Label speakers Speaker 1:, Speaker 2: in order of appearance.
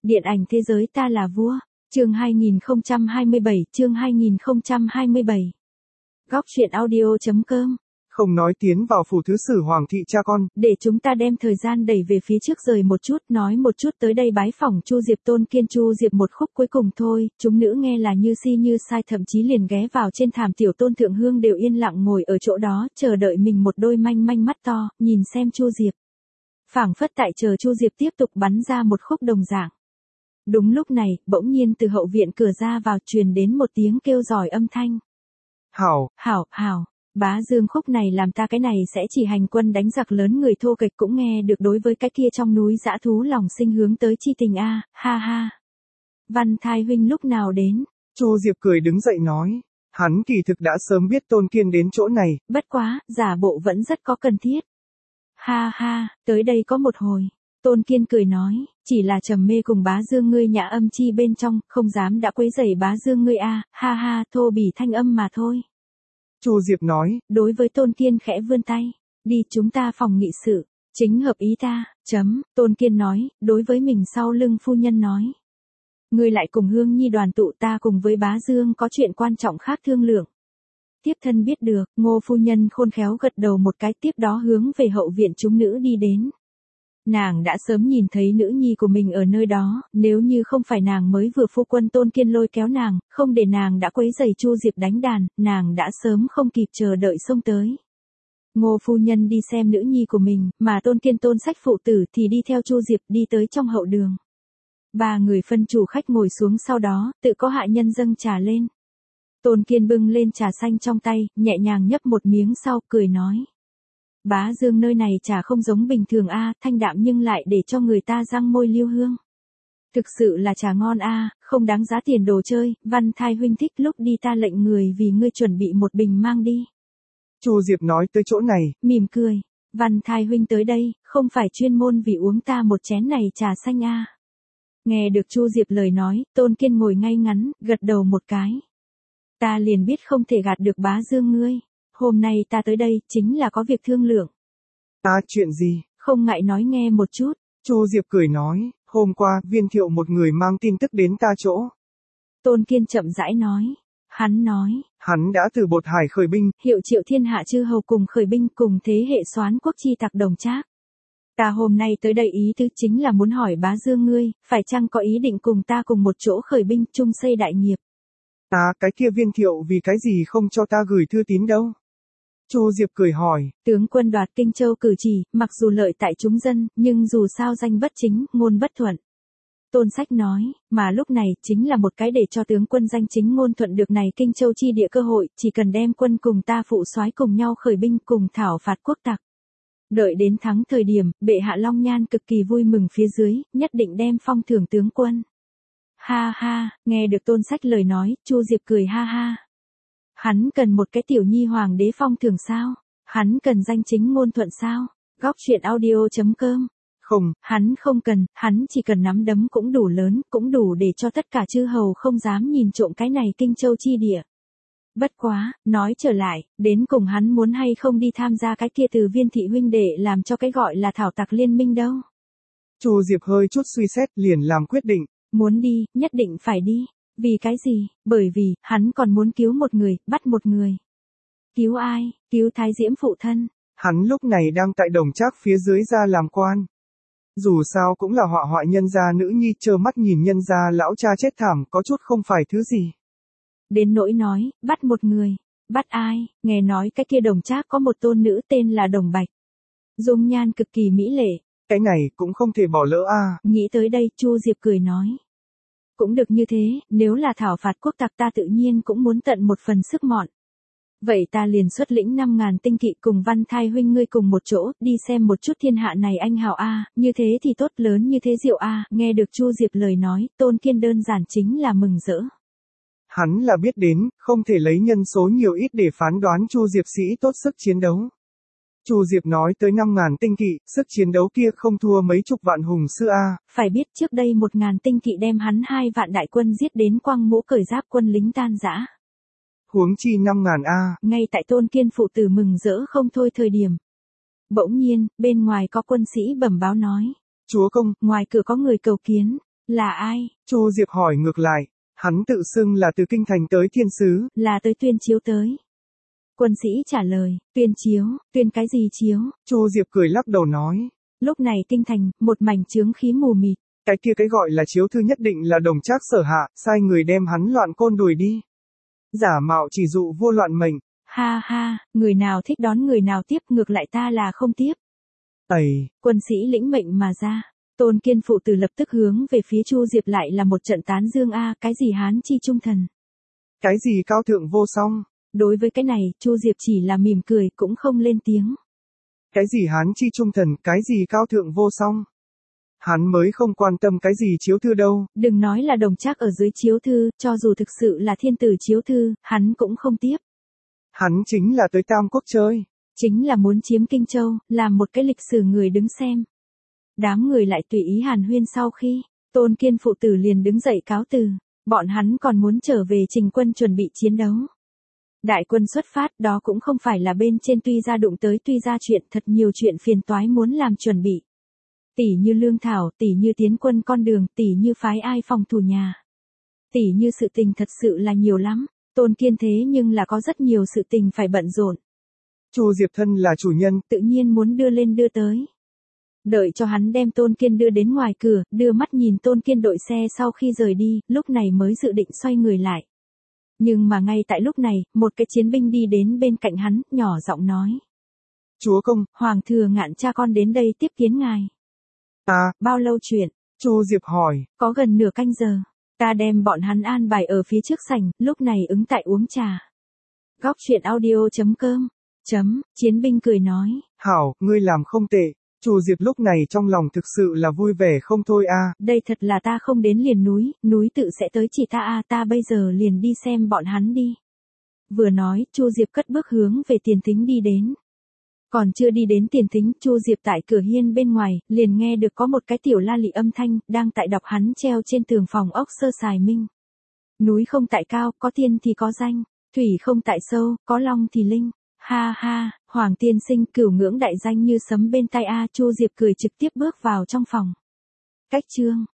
Speaker 1: Điện ảnh thế giới ta là vua. Chương 2027. Góc truyện audio.com.
Speaker 2: Không nói tiến vào phủ thứ sử hoàng thị cha con.
Speaker 1: Để chúng ta đem thời gian đẩy về phía trước rời một chút, nói một chút tới đây bái phỏng Chu Diệp Tôn Kiên Chu Diệp một khúc cuối cùng thôi, chúng nữ nghe là như si như sai, thậm chí liền ghé vào trên thảm tiểu tôn thượng hương đều yên lặng ngồi ở chỗ đó, chờ đợi mình một đôi manh manh mắt to, nhìn xem Chu Diệp. Phảng phất tại chờ Chu Diệp tiếp tục bắn ra một khúc đồng dạng. Đúng lúc này, bỗng nhiên từ hậu viện cửa ra vào truyền đến một tiếng kêu giỏi âm thanh. Hảo. Bá Dương khúc này làm ta cái này sẽ chỉ hành quân đánh giặc lớn người thô kịch cũng nghe được, đối với cái kia trong núi dã thú lòng sinh hướng tới chi tình a, ha ha. Văn Thai huynh lúc nào đến?
Speaker 2: Chu Diệp cười đứng dậy nói, hắn kỳ thực đã sớm biết Tôn Kiên đến chỗ này.
Speaker 1: Bất quá, giả bộ vẫn rất có cần thiết. Ha ha, tới đây có một hồi. Tôn Kiên cười nói, chỉ là trầm mê cùng Bá Dương ngươi nhã âm chi bên trong, không dám đã quấy rầy Bá Dương ngươi a, ha ha, thô bỉ thanh âm mà thôi.
Speaker 2: Chu Diệp nói,
Speaker 1: đối với Tôn Kiên khẽ vươn tay, đi chúng ta phòng nghị sự, chính hợp ý ta, Tôn Kiên nói, đối với mình sau lưng phu nhân nói. Ngươi lại cùng Hương Nhi đoàn tụ, ta cùng với Bá Dương có chuyện quan trọng khác thương lượng. Tiếp thân biết được, Ngô phu nhân khôn khéo gật đầu một cái, tiếp đó hướng về hậu viện chúng nữ đi đến. Nàng đã sớm nhìn thấy nữ nhi của mình ở nơi đó, nếu như không phải nàng mới vừa phu quân Tôn Kiên lôi kéo nàng, không để nàng đã quấy rầy Chu Diệp đánh đàn, nàng đã sớm không kịp chờ đợi xông tới. Ngô phu nhân đi xem nữ nhi của mình, mà Tôn Kiên Tôn sách phụ tử thì đi theo Chu Diệp đi tới trong hậu đường. Ba người phân chủ khách ngồi xuống, sau đó, tự có hạ nhân dâng trà lên. Tôn Kiên bưng lên trà xanh trong tay, nhẹ nhàng nhấp một miếng sau, cười nói. Bá Dương nơi này trà không giống bình thường a, thanh đạm nhưng lại để cho người ta răng môi liêu hương. Thực sự là trà ngon a, không đáng giá tiền đồ chơi, Văn Thai huynh thích lúc đi ta lệnh người vì ngươi chuẩn bị một bình mang đi.
Speaker 2: Chu Diệp nói tới chỗ này,
Speaker 1: mỉm cười, Văn Thai huynh tới đây, không phải chuyên môn vì uống ta một chén này trà xanh a. Nghe được Chu Diệp lời nói, Tôn Kiên ngồi ngay ngắn, gật đầu một cái. Ta liền biết không thể gạt được Bá Dương ngươi. Hôm nay ta tới đây, chính là có việc thương lượng.
Speaker 2: Chuyện gì?
Speaker 1: Không ngại nói nghe một chút.
Speaker 2: Chu Diệp cười nói, hôm qua, Viên Thiệu một người mang tin tức đến ta chỗ.
Speaker 1: Tôn Kiên chậm rãi nói. Hắn nói.
Speaker 2: Hắn đã từ Bột Hải khởi binh.
Speaker 1: Hiệu Triệu thiên hạ chư hầu cùng khởi binh, cùng thế hệ soán quốc chi tặc đồng trác. Ta hôm nay tới đây ý tứ chính là muốn hỏi Bá Dương ngươi, phải chăng có ý định cùng ta cùng một chỗ khởi binh chung xây đại nghiệp.
Speaker 2: Cái kia Viên Thiệu vì cái gì không cho ta gửi thư tín đâu? Chu Diệp cười hỏi.
Speaker 1: Tướng quân đoạt Kinh Châu cử chỉ, mặc dù lợi tại chúng dân, nhưng dù sao danh bất chính, ngôn bất thuận. Tôn Sách nói, mà lúc này chính là một cái để cho tướng quân danh chính ngôn thuận được này Kinh Châu chi địa cơ hội, chỉ cần đem quân cùng ta phụ soái cùng nhau khởi binh cùng thảo phạt quốc tặc. Đợi đến thắng thời điểm, bệ hạ Long Nhan cực kỳ vui mừng phía dưới, nhất định đem phong thưởng tướng quân. Ha ha, nghe được Tôn Sách lời nói, Chu Diệp cười ha ha. Hắn cần một cái tiểu nhi hoàng đế phong thưởng sao? Hắn cần danh chính ngôn thuận sao? Góc truyện audio.com.
Speaker 2: Không,
Speaker 1: hắn không cần, hắn chỉ cần nắm đấm cũng đủ lớn, cũng đủ để cho tất cả chư hầu không dám nhìn trộm cái này Kinh Châu chi địa. Bất quá, nói trở lại, đến cùng hắn muốn hay không đi tham gia cái kia từ Viên thị huynh đệ làm cho cái gọi là thảo tặc liên minh đâu.
Speaker 2: Chu Diệp hơi chút suy xét liền làm quyết định.
Speaker 1: Muốn đi, nhất định phải đi. Vì cái gì? Bởi vì, hắn còn muốn cứu một người, bắt một người. Cứu ai? Cứu Thái Diễm phụ thân.
Speaker 2: Hắn lúc này đang tại Đồng Trác phía dưới ra làm quan. Dù sao cũng là họa hoại nhân gia nữ nhi, trơ mắt nhìn nhân gia lão cha chết thảm, có chút không phải thứ gì.
Speaker 1: Đến nỗi nói, bắt một người. Bắt ai? Nghe nói cái kia Đồng Trác có một tôn nữ tên là Đồng Bạch. Dung nhan cực kỳ mỹ lệ.
Speaker 2: Cái này cũng không thể bỏ lỡ a.
Speaker 1: Nghĩ tới đây, Chu Diệp cười nói. Cũng được như thế, nếu là thảo phạt quốc tặc ta tự nhiên cũng muốn tận một phần sức mọn. Vậy ta liền xuất lĩnh 5.000 tinh kỵ cùng Văn Thai huynh ngươi cùng một chỗ, đi xem một chút thiên hạ này anh hào a, như thế thì tốt, lớn như thế diệu a. Nghe được Chu Diệp lời nói, Tôn Kiên đơn giản chính là mừng rỡ.
Speaker 2: Hắn là biết đến, không thể lấy nhân số nhiều ít để phán đoán Chu Diệp sĩ tốt sức chiến đấu. Chu Diệp nói tới 5.000 tinh kỵ, sức chiến đấu kia không thua mấy chục vạn hùng sư a.
Speaker 1: Phải biết trước đây 1.000 tinh kỵ đem hắn 2 vạn đại quân giết đến quăng mũ cởi giáp, quân lính tan rã.
Speaker 2: Huống chi 5.000 a.
Speaker 1: Ngay tại Tôn Kiên phụ tử mừng rỡ không thôi thời điểm. Bỗng nhiên, bên ngoài có quân sĩ bẩm báo nói.
Speaker 2: Chúa công,
Speaker 1: ngoài cửa có người cầu kiến. Là ai?
Speaker 2: Chu Diệp hỏi ngược lại, hắn tự xưng là từ kinh thành tới thiên sứ.
Speaker 1: Là tới tuyên chiếu tới. Quân sĩ trả lời, tuyên chiếu, tuyên cái gì chiếu?
Speaker 2: Chu Diệp cười lắc đầu nói.
Speaker 1: Lúc này kinh thành, một mảnh chướng khí mù mịt.
Speaker 2: Cái kia cái gọi là chiếu thư nhất định là Đồng Trác Sở hạ, sai người đem hắn loạn côn đuổi đi. Giả mạo chỉ dụ vua loạn mệnh.
Speaker 1: Ha ha, người nào thích đón người nào tiếp, ngược lại ta là không tiếp.
Speaker 2: Ầy,
Speaker 1: Quân sĩ lĩnh mệnh mà ra. Tôn Kiên phụ tử lập tức hướng về phía Chu Diệp lại là một trận tán dương cái gì hán chi trung thần.
Speaker 2: cái gì cao thượng vô song.
Speaker 1: Đối với cái này, Chu Diệp chỉ là mỉm cười cũng không lên tiếng.
Speaker 2: Cái gì hán chi trung thần, cái gì cao thượng vô song. Hắn mới không quan tâm cái gì chiếu thư đâu.
Speaker 1: Đừng nói là Đồng Trác ở dưới chiếu thư, cho dù thực sự là thiên tử chiếu thư, hắn cũng không tiếp.
Speaker 2: Hắn chính là tới Tam Quốc chơi.
Speaker 1: Chính là muốn chiếm Kinh Châu, làm một cái lịch sử người đứng xem. Đám người lại tùy ý hàn huyên sau khi, Tôn Kiên phụ tử liền đứng dậy cáo từ. Bọn hắn còn muốn trở về trình quân chuẩn bị chiến đấu. Đại quân xuất phát đó cũng không phải là bên trên tuy ra đụng tới tuy ra chuyện thật nhiều chuyện phiền toái muốn làm chuẩn bị. Tỷ như lương thảo, tỷ như tiến quân con đường, tỷ như phái ai phòng thủ nhà. Tỷ như sự tình thật sự là nhiều lắm, Tôn Kiên thế nhưng là có rất nhiều sự tình phải bận rộn.
Speaker 2: Chu Diệp thân là chủ nhân,
Speaker 1: tự nhiên muốn đưa lên đưa tới. Đợi cho hắn đem Tôn Kiên đưa đến ngoài cửa, đưa mắt nhìn Tôn Kiên đội xe sau khi rời đi, lúc này mới dự định xoay người lại. Nhưng mà ngay tại lúc này, một cái chiến binh đi đến bên cạnh hắn, nhỏ giọng nói.
Speaker 2: Chúa công,
Speaker 1: Hoàng thừa Ngạn cha con đến đây tiếp kiến ngài. Bao lâu chuyện?
Speaker 2: Chu Diệp hỏi.
Speaker 1: Có gần nửa canh giờ. Ta đem bọn hắn an bài ở phía trước sảnh, lúc này ứng tại uống trà. Góc chuyện audio.com. Chiến binh cười nói.
Speaker 2: Hảo, ngươi làm không tệ. Chu Diệp lúc này trong lòng thực sự là vui vẻ không thôi
Speaker 1: Đây thật là ta không đến liền núi tự sẽ tới chỉ ta ta bây giờ liền đi xem bọn hắn đi. Vừa nói, Chu Diệp cất bước hướng về tiền thính đi đến. Còn chưa đi đến tiền thính, Chu Diệp tại cửa hiên bên ngoài, liền nghe được có một cái tiểu la lị âm thanh, đang tại đọc hắn treo trên tường phòng ốc Sơ Sài Minh. Núi không tại cao, có tiên thì có danh, thủy không tại sâu, có long thì linh. Ha ha, Hoàng tiên sinh cửu ngưỡng đại danh như sấm bên tai Chu Diệp cười trực tiếp bước vào trong phòng. Cách chương